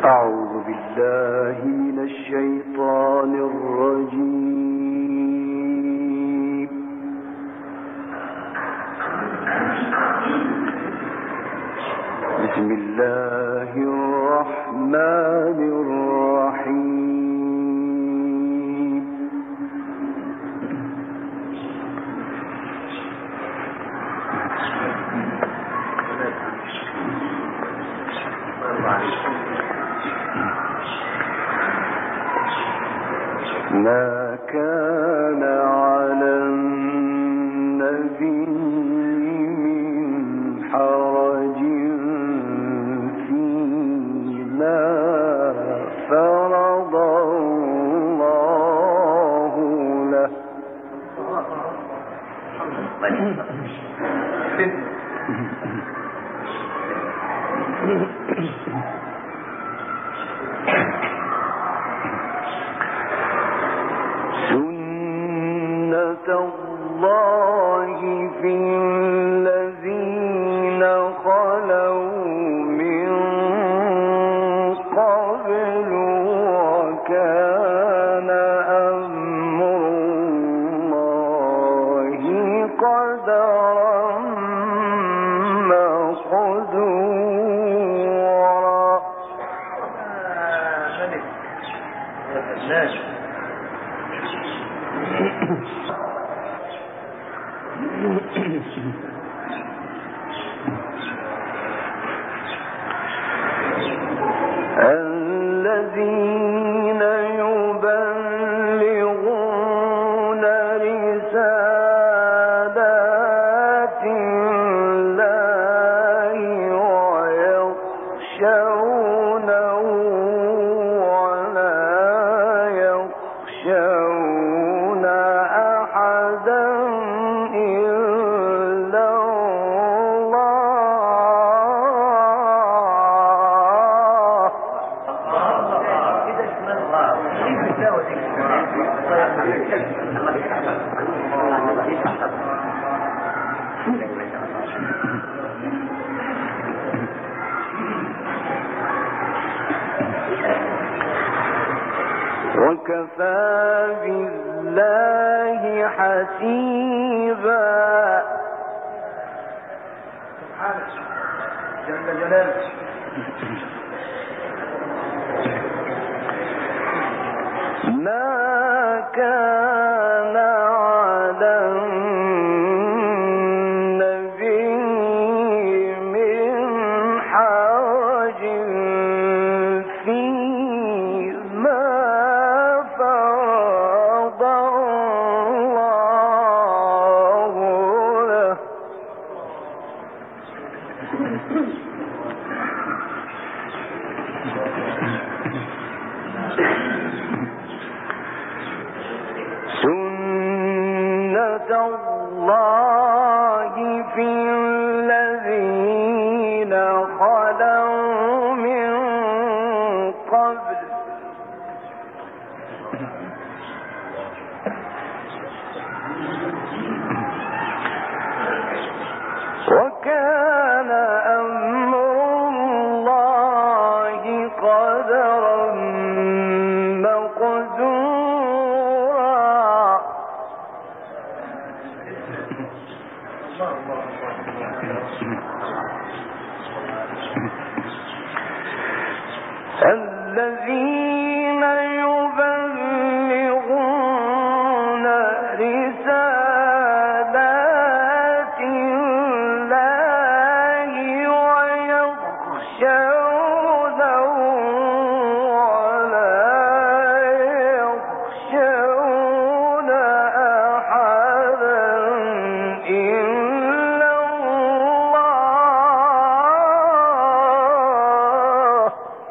أعوذ بالله من الشيطان الرجيم. بسم الله الرحمن الرحيم. ما كان على النبي من حرج فيما فرض الله له. سنة الله في الذين خلوا من قبل وكان أمر الله قدرا مقدورا. الذين يبلغون رسالات الله ويخشونه ولا يخشون أحدا إلا وكفى بالله حسيبا. جل جلاله. ما كان على النبي من حرج فيما فرض الله له. سنة الله في الذين خلوا من قبل وكان أمر الله قدرا مقدورا. الذين يبلغون رسالات الله ويخشونه ولا يخشون أحدا إلا الله.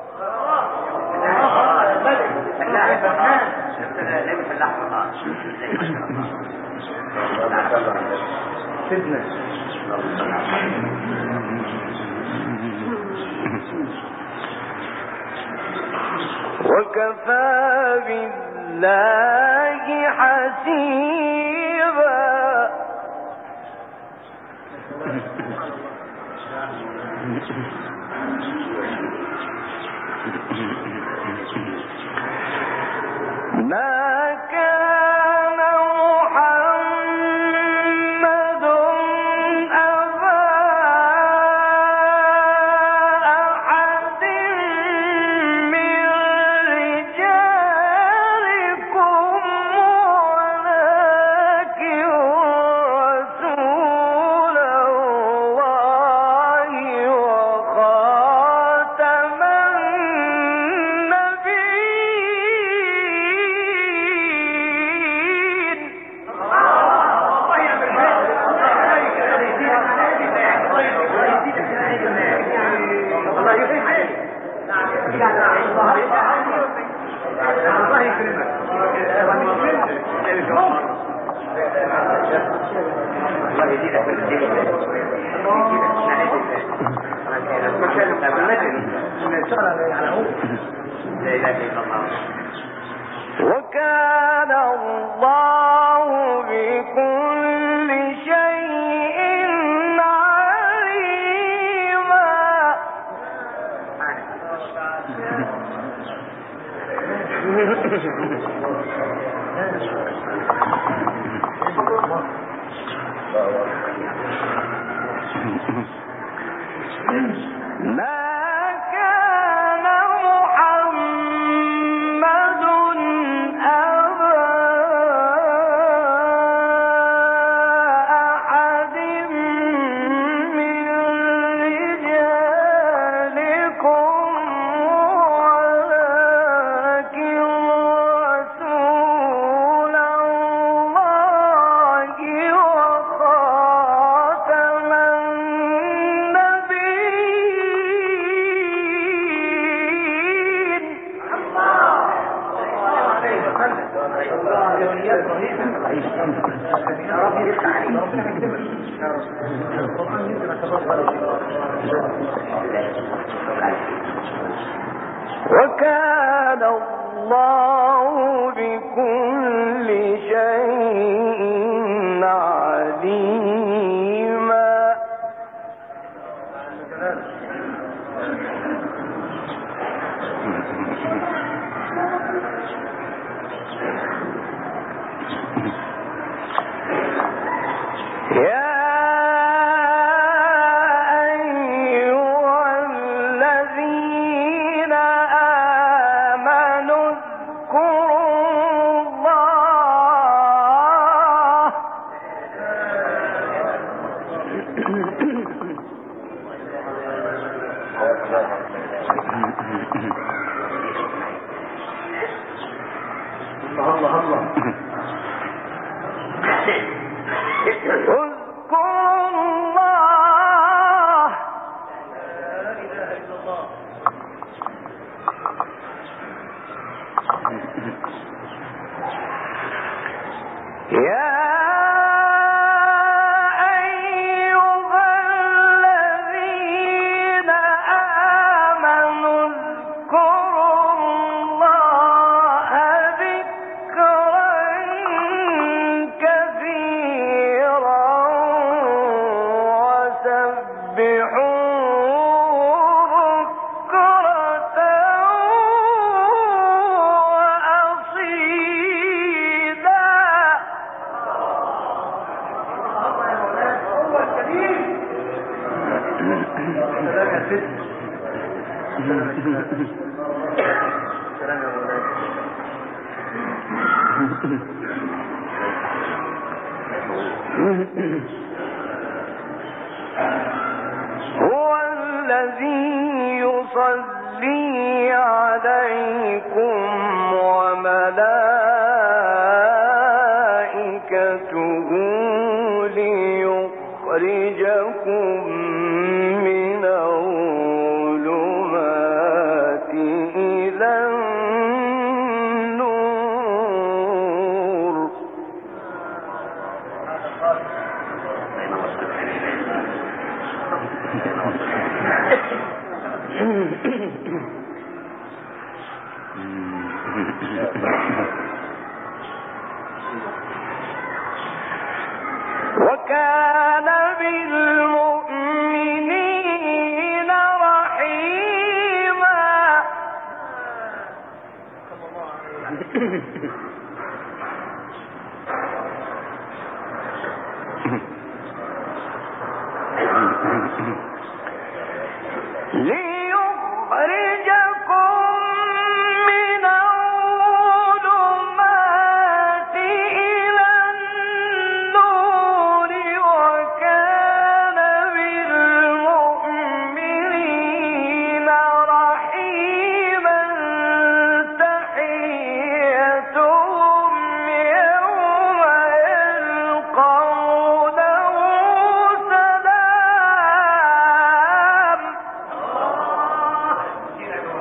وكفى بالله حسيبا. وكان الله بكل شيء عليما. ما كان محمد أبا أحد من رجالكم ولكن رسول الله وخاتم وكان الله بكل شيء عليما. يا أيها الذين آمنوا اذكروا الله اذكروا الله يا أيها الذين آمنوا اذكروا الله ذكرا كثيرا وسبحوه بكرة وأصيلا. هو الذي يصلي عليكم وملائكته ليخرجكم من الظلمات إلى النور. وكان بالمؤمنين رحيما. ليخرجكم من الظلمات إلى النور وكان بالمؤمنين رحيما. تحيتهم يوم يلقونه سلام.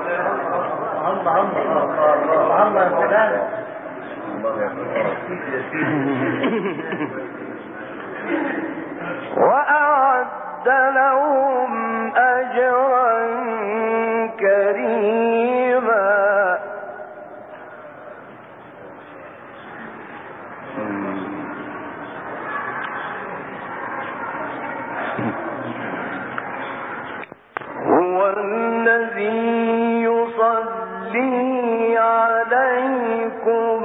وأعد لهم أجرا كريما. هو الذي يصلي عليكم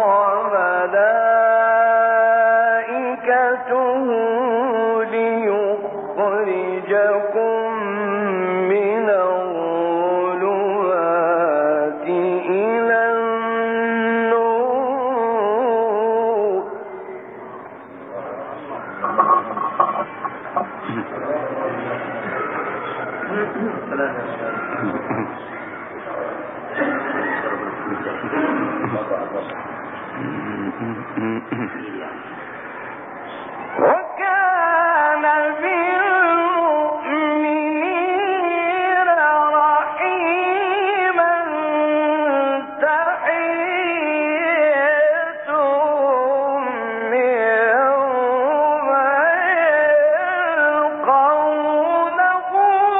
وملائكته ليخرجكم من الظلمات إلى النور. وكان بالمؤمنين رحيما. تحيتهم يوم يلقونه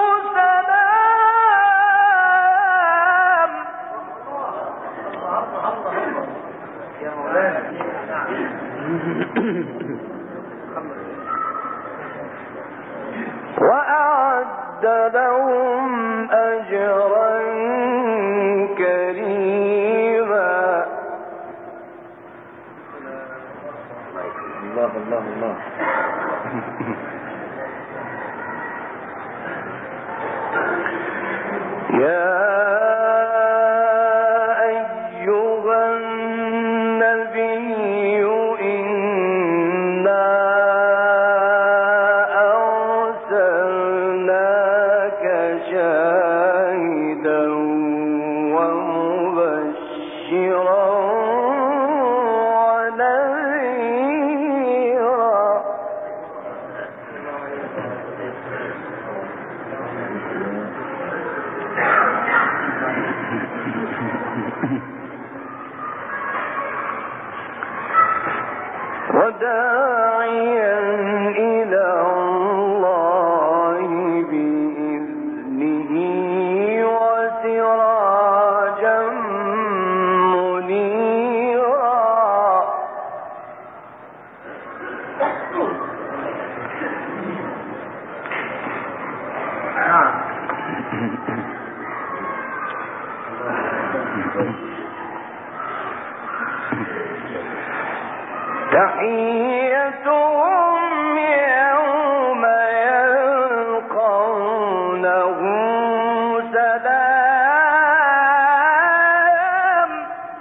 سلام. وأعد لهم أجرا كريما. الله الله الله. يا أيها النبي إنا أرسلناك شاهدا ومبشرا ونذيرا. وداعيا إلى الله بإذنه وسراجا منيرا. تحيتهم يوم يلقونه سلام.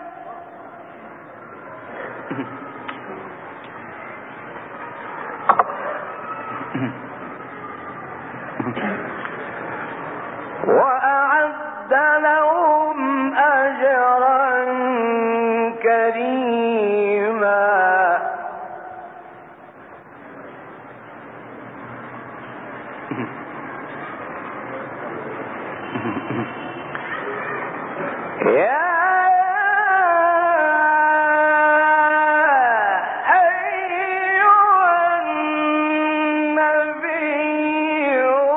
وأعد لهم أجرا كريما. يا أيها النبي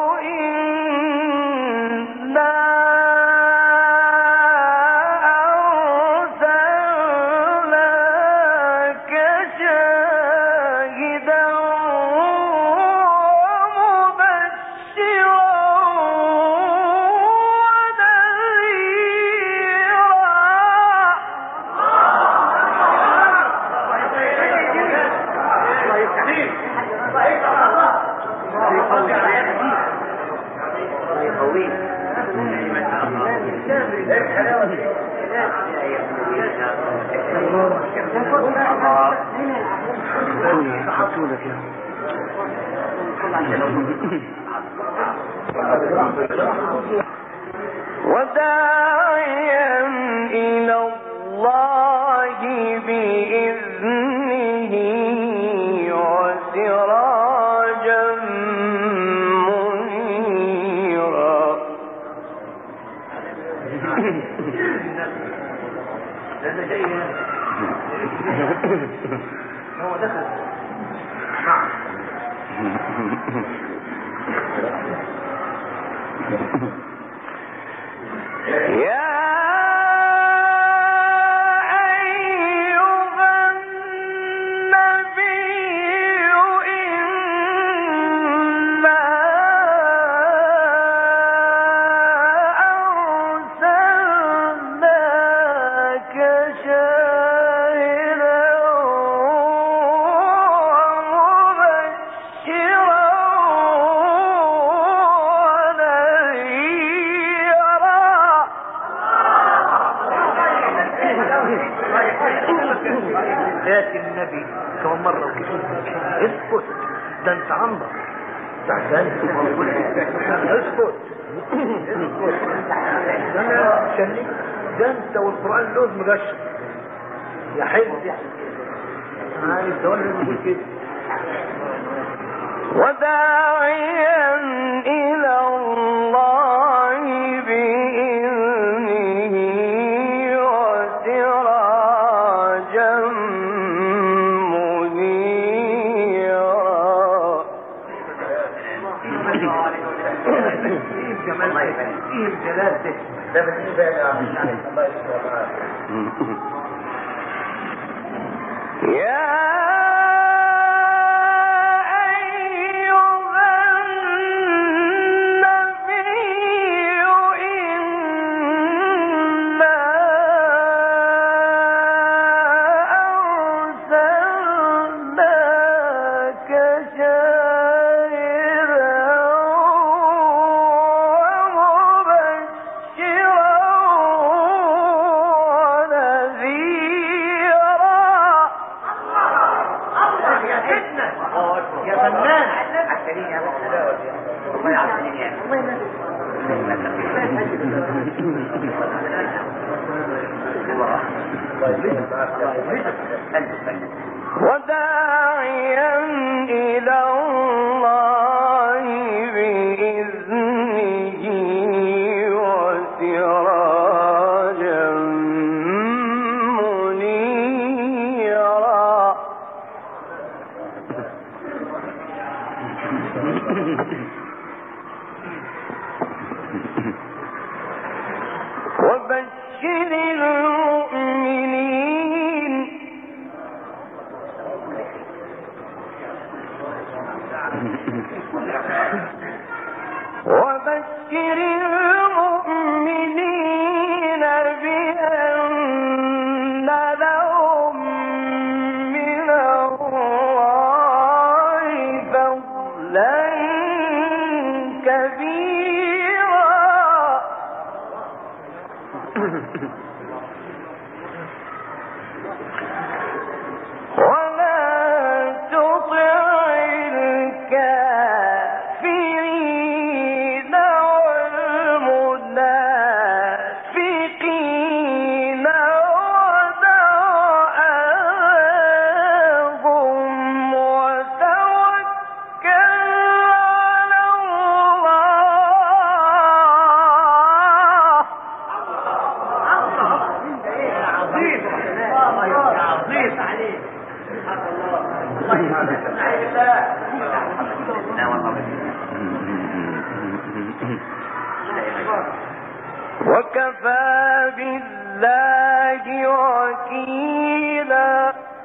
إنا أرسلناك شاهدا ومبشرا وداعيا إلى الله بإذنه وسراجا منيرا. لأنه جاي هو دخل النبي كم مرة وكتير اسكت، ده انت عمرك تعبان اسكت ده انت والقرآن لوز مغشم يا حلو عارف ده ولا بيقول كده وداعيا إلى الله بإذنه وسراجا منيرا. ايه الجلال ده بالنسبة يا الله يا وداعيا إلى الله بإذنه وسراجا منيرا. وبشر المؤمنين بأن لهم من الله فضلا كبيرا. ولا تطع الكافرين والمنافقين ودع عنهم وتوكل على وكفى بالله وكيلا.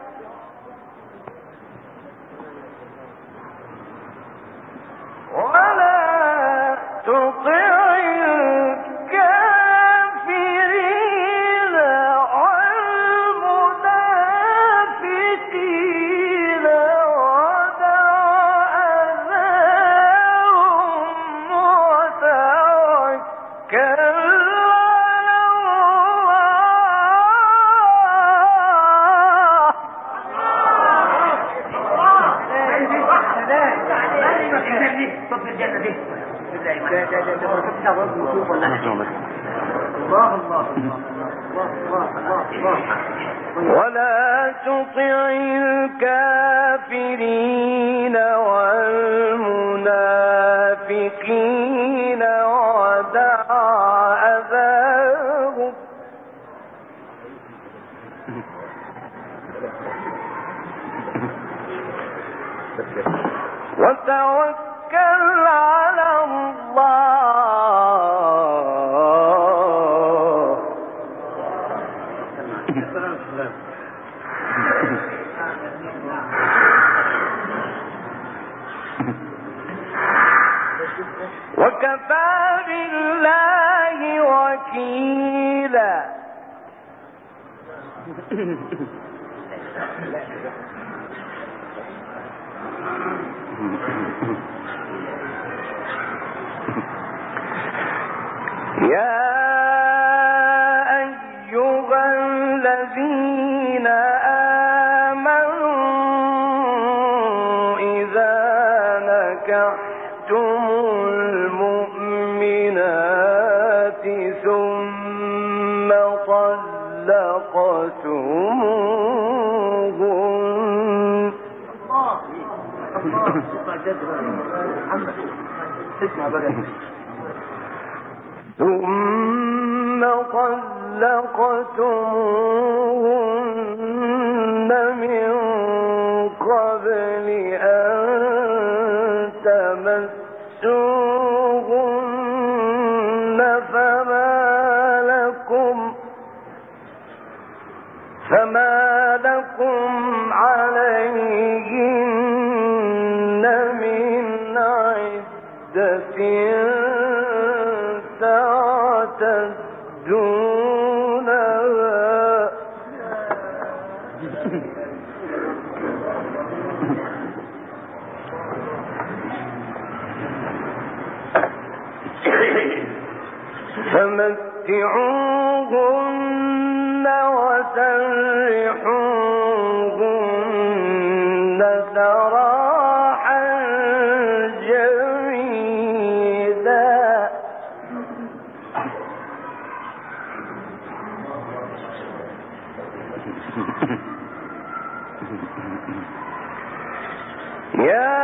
ولا تطع الكافرين والمنافقين ودع أذاهم وتوكل ولا تطع الكافرين والمنافقين ودع أذاهم وتوكل على الله وكفى بالله وكيلا. يا أيها الذين آمنوا إذا نكحتم المؤمنات ثم طلقتموهن من قبل أن تمسوهن فما لكم عليهن من عدة تعتدونها فمتعوهن وسرحوهن سراحا جميلا. يا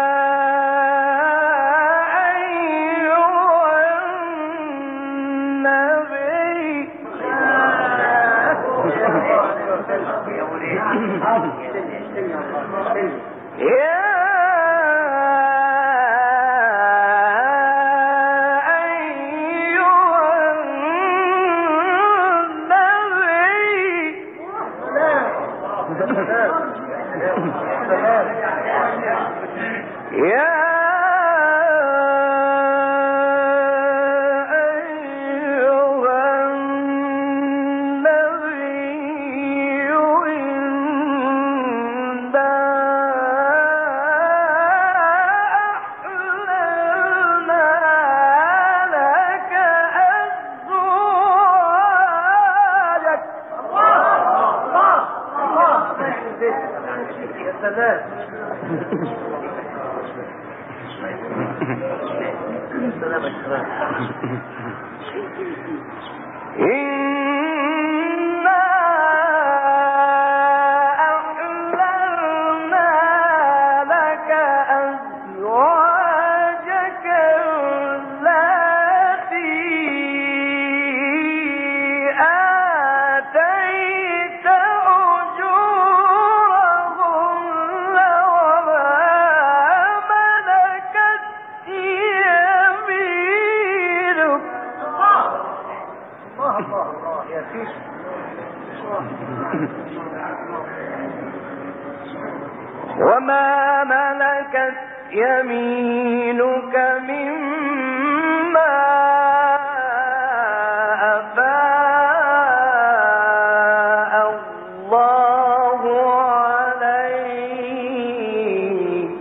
وما ملكت يمينك مما أفاء الله عليك.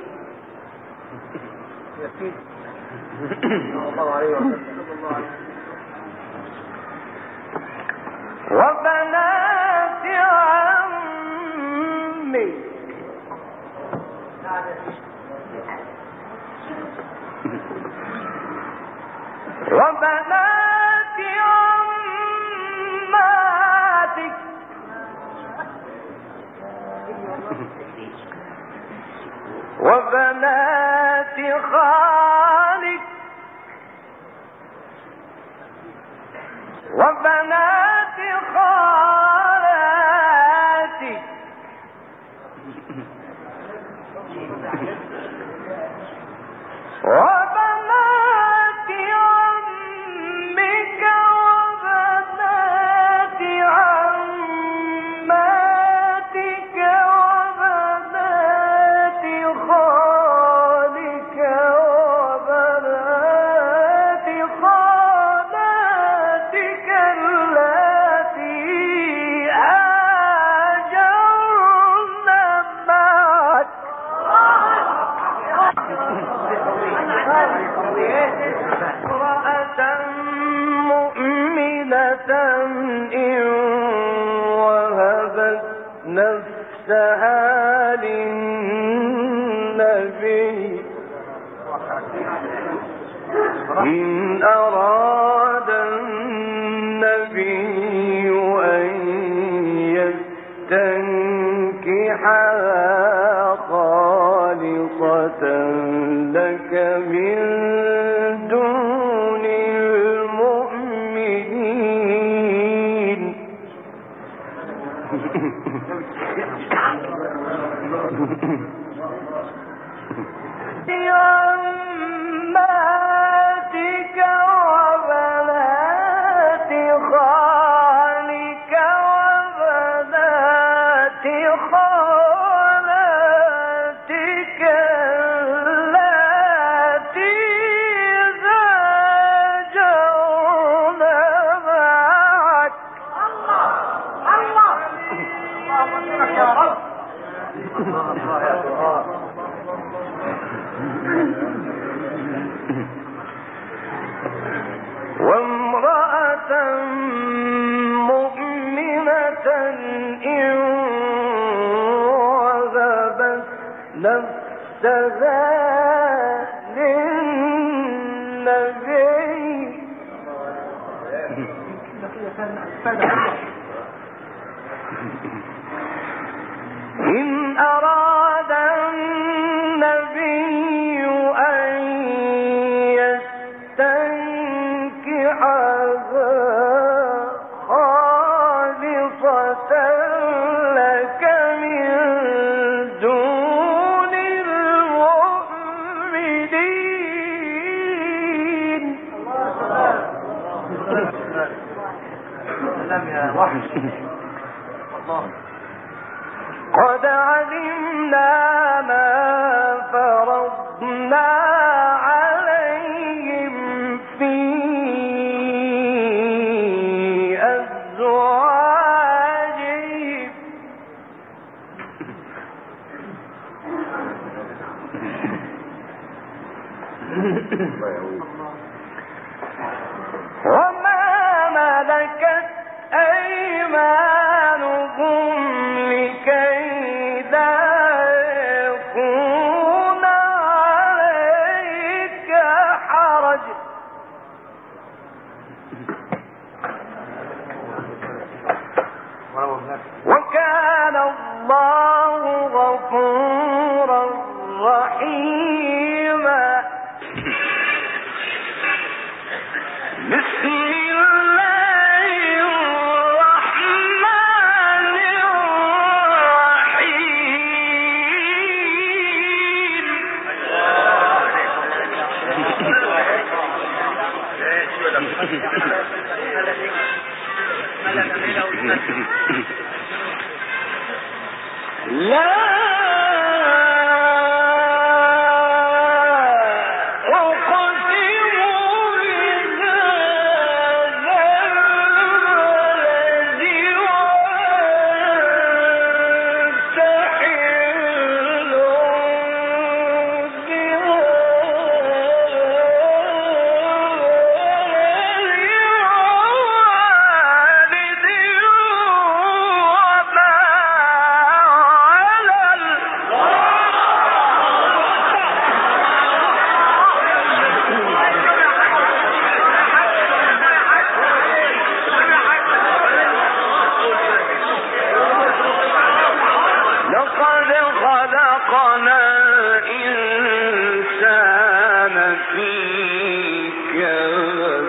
وبنات عمك وبنات عماتك وبنات خالك وبنات خالاتك إن وهبت نفسها للنبي إن أراد النبي أن يستنكحها خالصة لك من دون المؤمنين عماتك وبنات خالك وبنات خالاتك اللاتي زوجون معك يا رب وامرأة مؤمنة إن وهبت نفسها للنبي إن أراد النبي أن يستنكحها خالصة لك من دون المؤمنين قد علمنا ما فرضنا عليهم في أزواجهم وما ملكت أيمانهم لكي لا يكون عليك حرج وكان الله غفورا رحيما بسم الله الرحمن الرحيم لا خلقنا الإنسان في كبد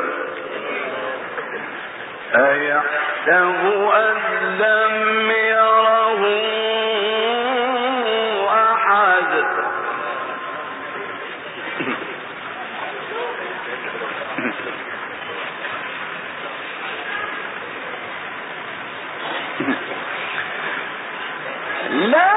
أيحسب أن لم يره أحد لا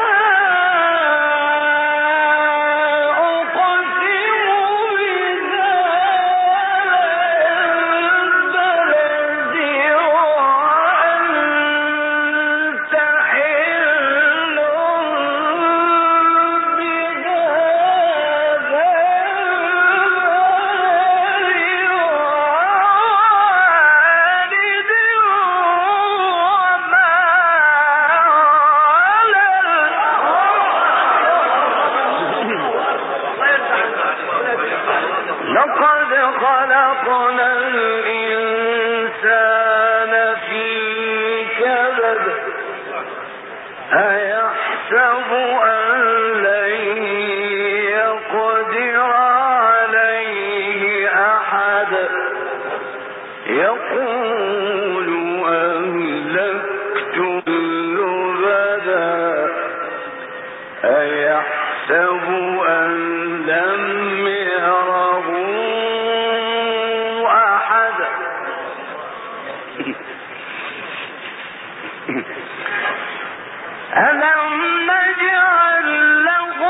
أيحسب أن لن يقدر عليه أحد يقول أهلكت لبدا أيحسب أن لم يره أحد ألم نجعل له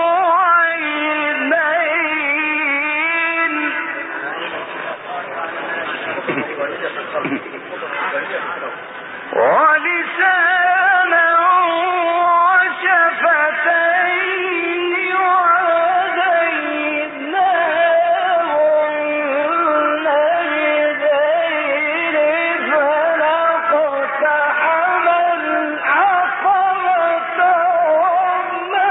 عينين ولسانا وشفتين وهديناه النجدين فلاقتحم العقبة وما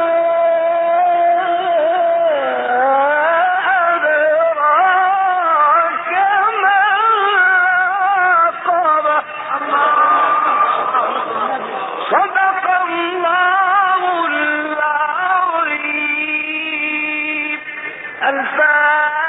أدراك ما العقبة صدق الله العظيم. الفاتحة.